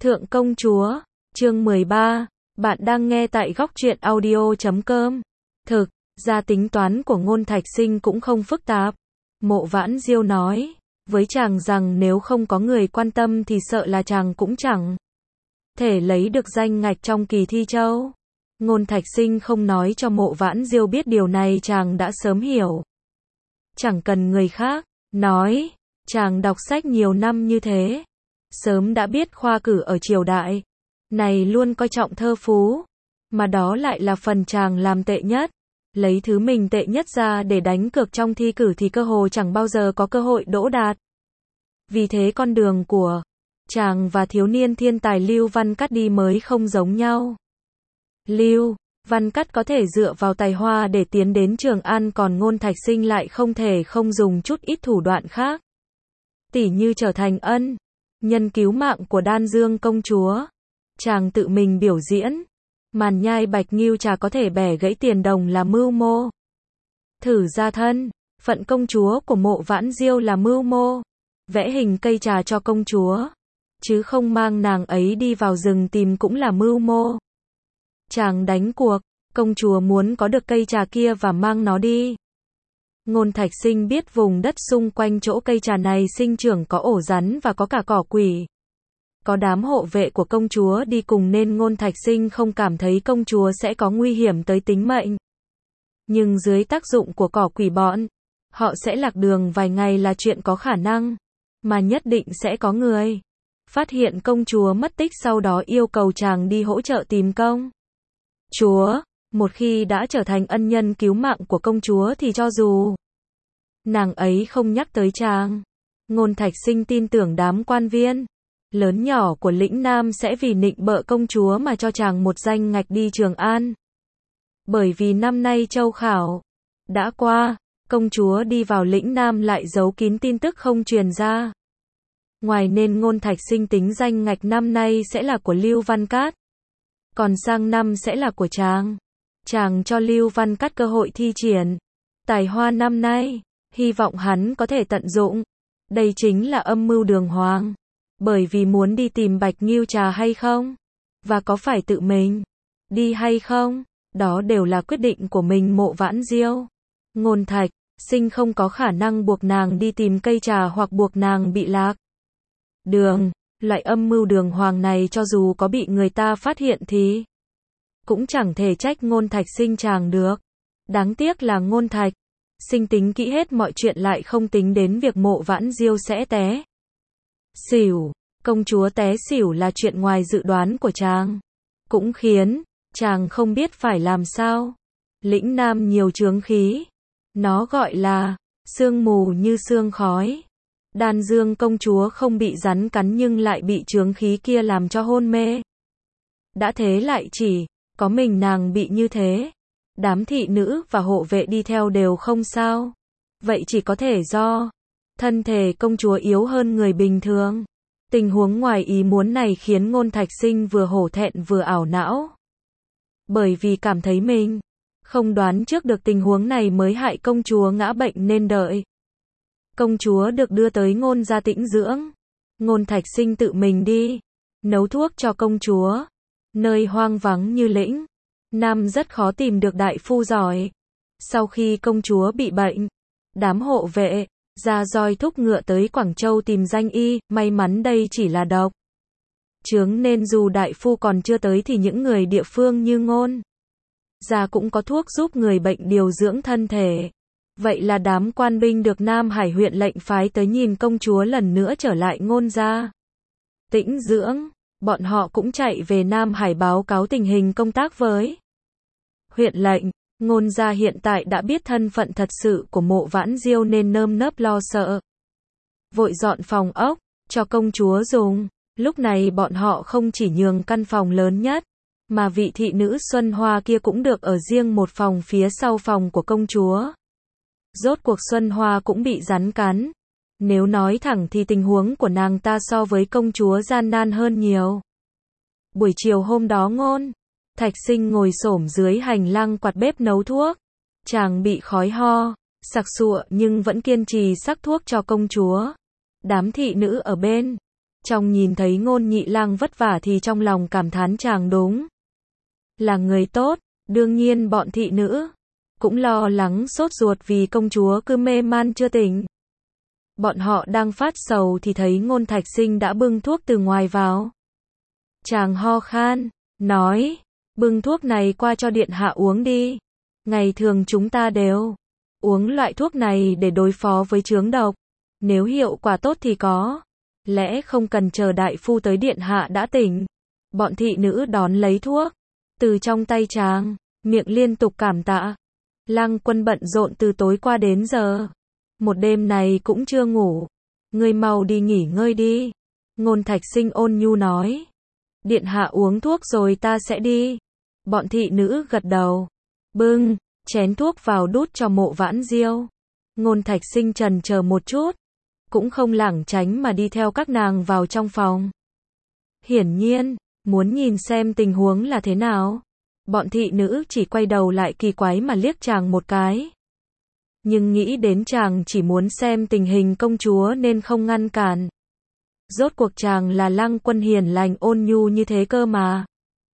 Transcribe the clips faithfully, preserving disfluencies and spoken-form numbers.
Thượng công chúa, chương mười ba, bạn đang nghe tại góc truyện audio chấm com. Thực ra tính toán của Ngôn Thạch Sinh cũng không phức tạp. Mộ Vãn Diêu nói với chàng rằng nếu không có người quan tâm thì sợ là chàng cũng chẳng thể lấy được danh ngạch trong kỳ thi châu. Ngôn Thạch Sinh không nói cho Mộ Vãn Diêu biết điều này, chàng đã sớm hiểu. Chẳng cần người khác nói, chàng đọc sách nhiều năm như thế, sớm đã biết khoa cử ở triều đại này luôn coi trọng thơ phú, mà đó lại là phần chàng làm tệ nhất. Lấy thứ mình tệ nhất ra để đánh cược trong thi cử thì cơ hồ chẳng bao giờ có cơ hội đỗ đạt. Vì thế con đường của chàng và thiếu niên thiên tài Lưu Văn Cát đi mới không giống nhau. Lưu Văn Cát có thể dựa vào tài hoa để tiến đến Trường An, còn Ngôn Thạch Sinh lại không thể không dùng chút ít thủ đoạn khác. Tỉ như trở thành ân nhân cứu mạng của Đan Dương công chúa. Chàng tự mình biểu diễn màn nhai bạch nghiêu trà có thể bẻ gãy tiền đồng là mưu mô. Thử ra thân phận công chúa của Mộ Vãn Diêu là mưu mô. Vẽ hình cây trà cho công chúa, chứ không mang nàng ấy đi vào rừng tìm cũng là mưu mô. Chàng đánh cuộc, công chúa muốn có được cây trà kia và mang nó đi. Ngôn Thạch Sinh biết vùng đất xung quanh chỗ cây trà này sinh trưởng có ổ rắn và có cả cỏ quỷ. Có đám hộ vệ của công chúa đi cùng nên Ngôn Thạch Sinh không cảm thấy công chúa sẽ có nguy hiểm tới tính mệnh. Nhưng dưới tác dụng của cỏ quỷ bọn, họ sẽ lạc đường vài ngày là chuyện có khả năng, mà nhất định sẽ có người phát hiện công chúa mất tích, sau đó yêu cầu chàng đi hỗ trợ tìm công chúa. Một khi đã trở thành ân nhân cứu mạng của công chúa thì cho dù nàng ấy không nhắc tới chàng, Ngôn Thạch Sinh tin tưởng đám quan viên lớn nhỏ của lĩnh Nam sẽ vì nịnh bợ công chúa mà cho chàng một danh ngạch đi Trường An. Bởi vì năm nay châu khảo đã qua, công chúa đi vào lĩnh Nam lại giấu kín tin tức không truyền ra ngoài, nên Ngôn Thạch Sinh tính danh ngạch năm nay sẽ là của Lưu Văn Cát, còn sang năm sẽ là của chàng. Chàng cho Lưu Văn Cát cơ hội thi triển tài hoa năm nay, hy vọng hắn có thể tận dụng. Đây chính là âm mưu đường hoàng. Bởi vì muốn đi tìm bạch nghiêu trà hay không, và có phải tự mình đi hay không, đó đều là quyết định của mình Mộ Vãn Diêu. Ngôn Thạch Sinh không có khả năng buộc nàng đi tìm cây trà hoặc buộc nàng bị lạc đường. Loại âm mưu đường hoàng này cho dù có bị người ta phát hiện thì cũng chẳng thể trách Ngôn Thạch Sinh chàng được. Đáng tiếc là Ngôn Thạch Sinh tính kỹ hết mọi chuyện lại không tính đến việc Mộ Vãn Diêu sẽ té xỉu. Công chúa té xỉu là chuyện ngoài dự đoán của chàng, cũng khiến chàng không biết phải làm sao. Lĩnh Nam nhiều chướng khí, nó gọi là sương mù như sương khói. Đan Dương công chúa không bị rắn cắn nhưng lại bị chướng khí kia làm cho hôn mê. Đã thế lại chỉ có mình nàng bị như thế, đám thị nữ và hộ vệ đi theo đều không sao. Vậy chỉ có thể do thân thể công chúa yếu hơn người bình thường. Tình huống ngoài ý muốn này khiến Ngôn Thạch Sinh vừa hổ thẹn vừa ảo não. Bởi vì cảm thấy mình không đoán trước được tình huống này mới hại công chúa ngã bệnh, nên đợi công chúa được đưa tới Ngôn gia tĩnh dưỡng, Ngôn Thạch Sinh tự mình đi nấu thuốc cho công chúa. Nơi hoang vắng như lĩnh Nam rất khó tìm được đại phu giỏi. Sau khi công chúa bị bệnh, đám hộ vệ ra roi thúc ngựa tới Quảng Châu tìm danh y. May mắn đây chỉ là độc chướng nên dù đại phu còn chưa tới thì những người địa phương như Ngôn gia cũng có thuốc giúp người bệnh điều dưỡng thân thể. Vậy là đám quan binh được Nam Hải huyện lệnh phái tới nhìn công chúa lần nữa trở lại Ngôn gia tĩnh dưỡng. Bọn họ cũng chạy về Nam Hải báo cáo tình hình công tác với huyện lệnh. Ngôn gia hiện tại đã biết thân phận thật sự của Mộ Vãn Diêu nên nơm nớp lo sợ, vội dọn phòng ốc cho công chúa dùng. Lúc này bọn họ không chỉ nhường căn phòng lớn nhất, mà vị thị nữ Xuân Hoa kia cũng được ở riêng một phòng phía sau phòng của công chúa. Rốt cuộc Xuân Hoa cũng bị rắn cắn. Nếu nói thẳng thì tình huống của nàng ta so với công chúa gian nan hơn nhiều. Buổi chiều hôm đó Ngôn Thạch Sinh ngồi xổm dưới hành lang quạt bếp nấu thuốc. Chàng bị khói ho sặc sụa nhưng vẫn kiên trì sắc thuốc cho công chúa. Đám thị nữ ở bên Trong nhìn thấy Ngôn Nhị Lang vất vả thì trong lòng cảm thán chàng đúng là người tốt, đương nhiên bọn thị nữ cũng lo lắng sốt ruột vì công chúa cứ mê man chưa tỉnh. Bọn họ đang phát sầu thì thấy Ngôn Thạch Sinh đã bưng thuốc từ ngoài vào. Chàng ho khan, nói, bưng thuốc này qua cho điện hạ uống đi. Ngày thường chúng ta đều uống loại thuốc này để đối phó với chướng độc. Nếu hiệu quả tốt thì có lẽ không cần chờ đại phu tới điện hạ đã tỉnh. Bọn thị nữ đón lấy thuốc từ trong tay chàng, miệng liên tục cảm tạ. Lăng Quân bận rộn từ tối qua đến giờ, một đêm này cũng chưa ngủ. Ngươi mau đi nghỉ ngơi đi. Ngôn Thạch Sinh ôn nhu nói. Điện hạ uống thuốc rồi ta sẽ đi. Bọn thị nữ gật đầu, bưng chén thuốc vào đút cho Mộ Vãn Diêu. Ngôn Thạch Sinh chần chờ một chút, cũng không lảng tránh mà đi theo các nàng vào trong phòng. Hiển nhiên, muốn nhìn xem tình huống là thế nào. Bọn thị nữ chỉ quay đầu lại kỳ quái mà liếc chàng một cái. Nhưng nghĩ đến chàng chỉ muốn xem tình hình công chúa nên không ngăn cản. Rốt cuộc chàng là Lăng Quân hiền lành ôn nhu như thế cơ mà.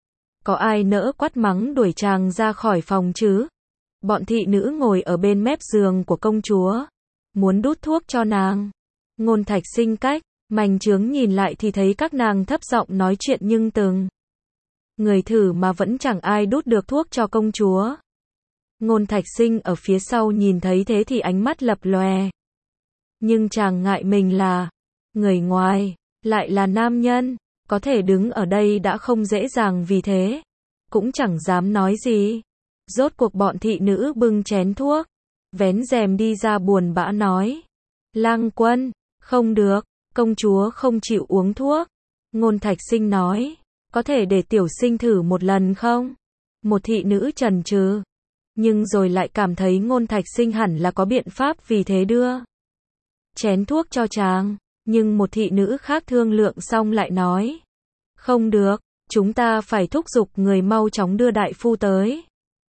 Có ai nỡ quát mắng đuổi chàng ra khỏi phòng chứ? Bọn thị nữ ngồi ở bên mép giường của công chúa, muốn đút thuốc cho nàng. Ngôn Thạch Sinh cách mành chướng nhìn lại thì thấy các nàng thấp giọng nói chuyện nhưng từng người thử mà vẫn chẳng ai đút được thuốc cho công chúa. Ngôn Thạch Sinh ở phía sau nhìn thấy thế thì ánh mắt lập lòe. Nhưng chàng ngại mình là người ngoài, lại là nam nhân, có thể đứng ở đây đã không dễ dàng vì thế, cũng chẳng dám nói gì. Rốt cuộc bọn thị nữ bưng chén thuốc, vén rèm đi ra buồn bã nói. Lăng Quân, không được, công chúa không chịu uống thuốc. Ngôn Thạch Sinh nói, có thể để tiểu sinh thử một lần không? Một thị nữ chần chừ, nhưng rồi lại cảm thấy Ngôn Thạch Sinh hẳn là có biện pháp vì thế đưa chén thuốc cho chàng. Nhưng một thị nữ khác thương lượng xong lại nói, không được, chúng ta phải thúc giục người mau chóng đưa đại phu tới.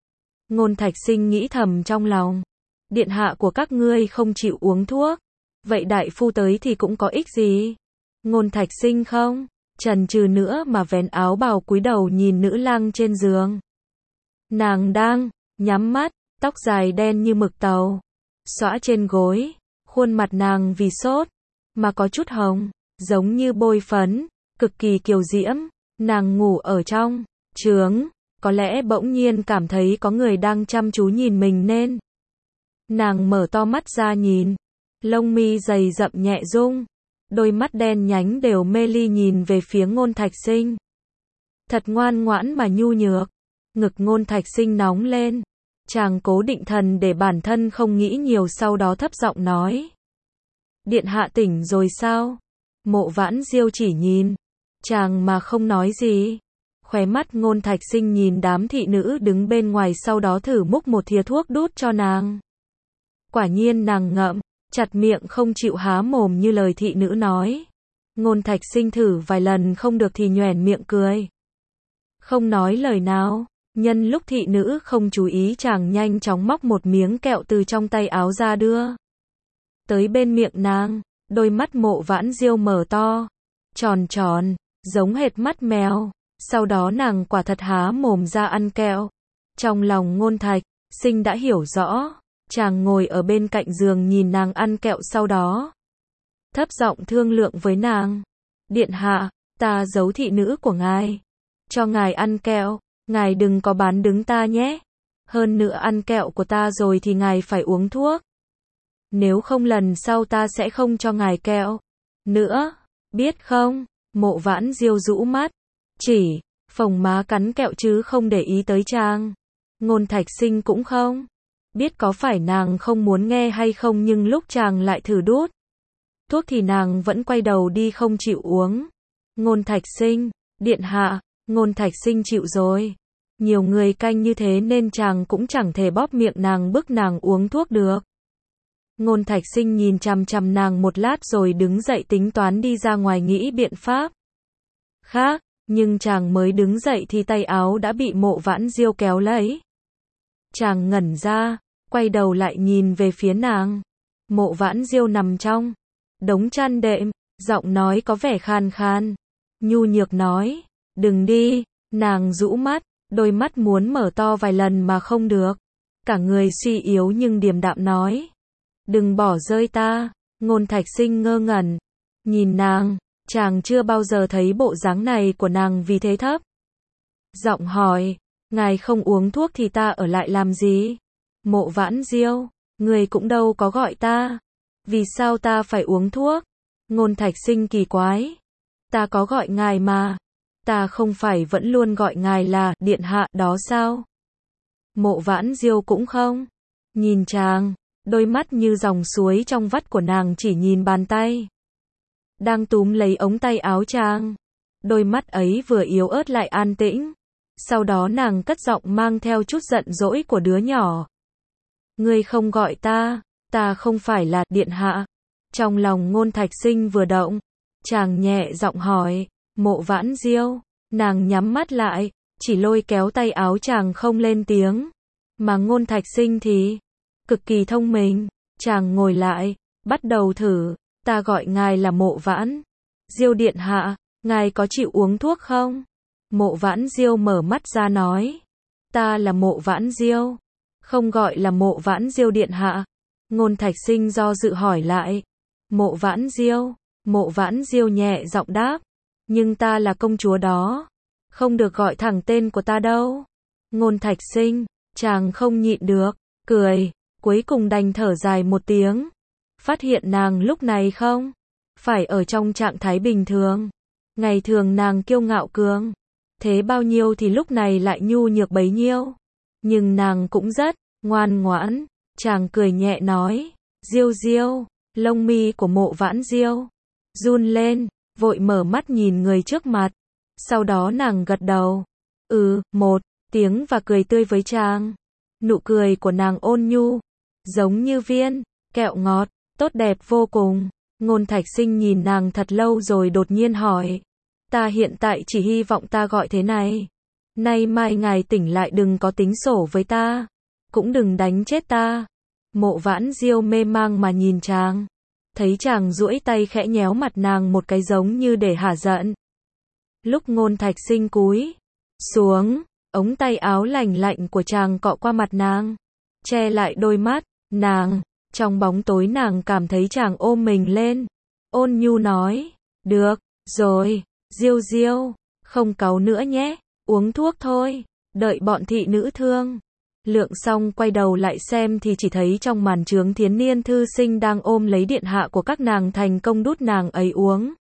Ngôn Thạch Sinh nghĩ thầm trong lòng, điện hạ của các ngươi không chịu uống thuốc, vậy đại phu tới thì cũng có ích gì? Ngôn Thạch Sinh không chần chừ nữa mà vén áo bào cúi đầu nhìn nữ lang trên giường. Nàng đang nhắm mắt, tóc dài đen như mực tàu xõa trên gối, khuôn mặt nàng vì sốt mà có chút hồng, giống như bôi phấn, cực kỳ kiều diễm. Nàng ngủ ở trong trướng, có lẽ bỗng nhiên cảm thấy có người đang chăm chú nhìn mình nên nàng mở to mắt ra nhìn, lông mi dày rậm nhẹ rung, đôi mắt đen nhánh đều mê ly nhìn về phía Ngôn Thạch Sinh. Thật ngoan ngoãn mà nhu nhược. Ngực Ngôn Thạch Sinh nóng lên, chàng cố định thần để bản thân không nghĩ nhiều, sau đó thấp giọng nói. Điện hạ tỉnh rồi sao? Mộ Vãn Diêu chỉ nhìn chàng mà không nói gì. Khóe mắt Ngôn Thạch Sinh nhìn đám thị nữ đứng bên ngoài, sau đó thử múc một thìa thuốc đút cho nàng. Quả nhiên nàng ngậm chặt miệng không chịu há mồm như lời thị nữ nói. Ngôn Thạch Sinh thử vài lần không được thì nhoẻn miệng cười, không nói lời nào. Nhân lúc thị nữ không chú ý, chàng nhanh chóng móc một miếng kẹo từ trong tay áo ra đưa tới bên miệng nàng. Đôi mắt Mộ Vãn Diêu mở to, tròn tròn, giống hệt mắt mèo. Sau đó nàng quả thật há mồm ra ăn kẹo. Trong lòng Ngôn Thạch Sinh đã hiểu rõ, chàng ngồi ở bên cạnh giường nhìn nàng ăn kẹo, sau đó thấp giọng thương lượng với nàng. Điện hạ, ta giấu thị nữ của ngài, cho ngài ăn kẹo, ngài đừng có bán đứng ta nhé. Hơn nữa ăn kẹo của ta rồi thì ngài phải uống thuốc. Nếu không lần sau ta sẽ không cho ngài kẹo nữa, biết không? Mộ Vãn Diêu rũ mắt, chỉ phồng má cắn kẹo chứ không để ý tới chàng. Ngôn Thạch Sinh cũng không biết có phải nàng không muốn nghe hay không, nhưng lúc chàng lại thử đút thuốc thì nàng vẫn quay đầu đi không chịu uống. Ngôn Thạch Sinh, điện hạ. Ngôn Thạch Sinh chịu rồi. Nhiều người canh như thế nên chàng cũng chẳng thể bóp miệng nàng bức nàng uống thuốc được. Ngôn Thạch Sinh nhìn chằm chằm nàng một lát rồi đứng dậy tính toán đi ra ngoài nghĩ biện pháp khác. Nhưng chàng mới đứng dậy thì tay áo đã bị Mộ Vãn Diêu kéo lấy. Chàng ngẩn ra, quay đầu lại nhìn về phía nàng. Mộ Vãn Diêu nằm trong đống chăn đệm, Giọng nói có vẻ khan khan. Nhu nhược nói, đừng đi. Nàng rũ mắt, đôi mắt muốn mở to vài lần mà không được. Cả người suy yếu nhưng điềm đạm nói, đừng bỏ rơi ta. Ngôn Thạch Sinh ngơ ngẩn, nhìn nàng, chàng chưa bao giờ thấy bộ dáng này của nàng vì thế thấp giọng hỏi, ngài không uống thuốc thì ta ở lại làm gì? Mộ Vãn Diêu, người cũng đâu có gọi ta. Vì sao ta phải uống thuốc? Ngôn Thạch Sinh kỳ quái. Ta có gọi ngài mà. Ta không phải vẫn luôn gọi ngài là điện hạ đó sao? Mộ Vãn Diêu cũng không. Nhìn chàng, đôi mắt như dòng suối trong vắt của nàng chỉ nhìn bàn tay đang túm lấy ống tay áo chàng. Đôi mắt ấy vừa yếu ớt lại an tĩnh. Sau đó nàng cất giọng mang theo chút giận dỗi của đứa nhỏ. Ngươi không gọi ta, ta không phải là điện hạ. Trong lòng Ngôn Thạch Sinh vừa động, chàng nhẹ giọng hỏi, Mộ Vãn Diêu. Nàng nhắm mắt lại, chỉ lôi kéo tay áo chàng không lên tiếng. Mà Ngôn Thạch Sinh thì cực kỳ thông minh, chàng ngồi lại, bắt đầu thử, ta gọi ngài là Mộ Vãn Diêu điện hạ, ngài có chịu uống thuốc không? Mộ Vãn Diêu mở mắt ra nói, ta là Mộ Vãn Diêu, không gọi là Mộ Vãn Diêu điện hạ. Ngôn Thạch Sinh do dự hỏi lại, Mộ Vãn Diêu. Mộ Vãn Diêu nhẹ giọng đáp, nhưng ta là công chúa đó, không được gọi thẳng tên của ta đâu. Ngôn Thạch Sinh, chàng không nhịn được, cười, cuối cùng đành thở dài một tiếng. Phát hiện nàng lúc này không phải ở trong trạng thái bình thường. Ngày thường nàng kiêu ngạo cường thế bao nhiêu thì lúc này lại nhu nhược bấy nhiêu. Nhưng nàng cũng rất ngoan ngoãn. Chàng cười nhẹ nói, Diêu Diêu. Lông mi của Mộ Vãn Diêu run lên, vội mở mắt nhìn người trước mặt. Sau đó nàng gật đầu, ừ, một tiếng và cười tươi với chàng. Nụ cười của nàng ôn nhu, giống như viên kẹo ngọt, tốt đẹp vô cùng. Ngôn Thạch Sinh nhìn nàng thật lâu rồi đột nhiên hỏi, ta hiện tại chỉ hy vọng ta gọi thế này. Nay mai ngài tỉnh lại đừng có tính sổ với ta, cũng đừng đánh chết ta. Mộ Vãn Diêu mê mang mà nhìn chàng, thấy chàng duỗi tay khẽ nhéo mặt nàng một cái giống như để hả giận. Lúc Ngôn Thạch Sinh cúi xuống, ống tay áo lành lạnh của chàng cọ qua mặt nàng, che lại đôi mắt nàng. Trong bóng tối nàng cảm thấy chàng ôm mình lên, ôn nhu nói, được rồi, Diêu Diêu, không cáu nữa nhé, uống thuốc thôi, đợi bọn thị nữ thương lượng xong quay đầu lại xem thì chỉ thấy trong màn trướng Thiến Niên thư sinh đang ôm lấy điện hạ của các nàng thành công đút nàng ấy uống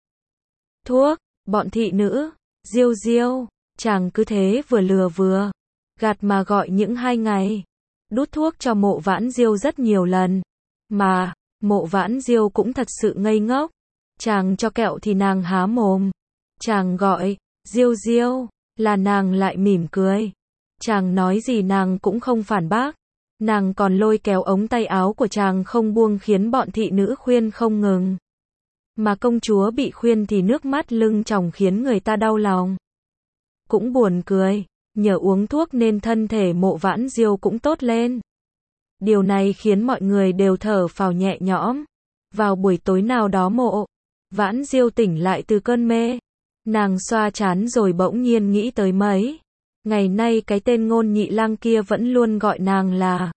thuốc. Bọn thị nữ, Diêu Diêu, chàng cứ thế vừa lừa vừa gạt mà gọi những hai ngày, đút thuốc cho Mộ Vãn Diêu rất nhiều lần. Mà, Mộ Vãn Diêu cũng thật sự ngây ngốc. Chàng cho kẹo thì nàng há mồm. Chàng gọi, Diêu Diêu, là nàng lại mỉm cười. Chàng nói gì nàng cũng không phản bác. Nàng còn lôi kéo ống tay áo của chàng không buông khiến bọn thị nữ khuyên không ngừng. Mà công chúa bị khuyên thì nước mắt lưng tròng khiến người ta đau lòng. Cũng buồn cười, nhờ uống thuốc nên thân thể Mộ Vãn Diêu cũng tốt lên. Điều này khiến mọi người đều thở phào nhẹ nhõm. Vào buổi tối nào đó Mộ Vãn Diêu tỉnh lại từ cơn mê. Nàng xoa trán rồi bỗng nhiên nghĩ tới mấy ngày nay cái tên Ngôn Nhị Lang kia vẫn luôn gọi nàng là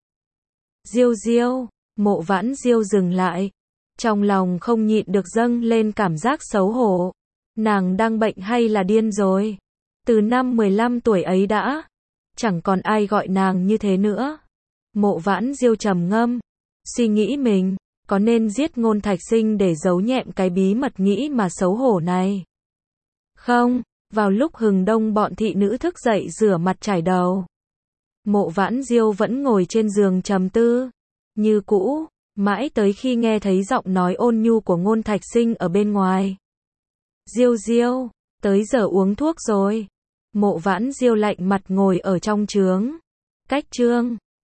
Diêu Diêu. Mộ Vãn Diêu dừng lại, trong lòng không nhịn được dâng lên cảm giác xấu hổ. Nàng đang bệnh hay là điên rồi? Từ năm mười lăm tuổi ấy đã chẳng còn ai gọi nàng như thế nữa. Mộ Vãn Diêu trầm ngâm, suy nghĩ mình có nên giết Ngôn Thạch Sinh để giấu nhẹm cái bí mật nghĩ mà xấu hổ này không? Vào lúc hừng đông bọn thị nữ thức dậy rửa mặt chải đầu. Mộ Vãn Diêu vẫn ngồi trên giường trầm tư như cũ, mãi tới khi nghe thấy giọng nói ôn nhu của Ngôn Thạch Sinh ở bên ngoài. Diêu Diêu, tới giờ uống thuốc rồi. Mộ Vãn Diêu lạnh mặt ngồi ở trong trướng cách trương.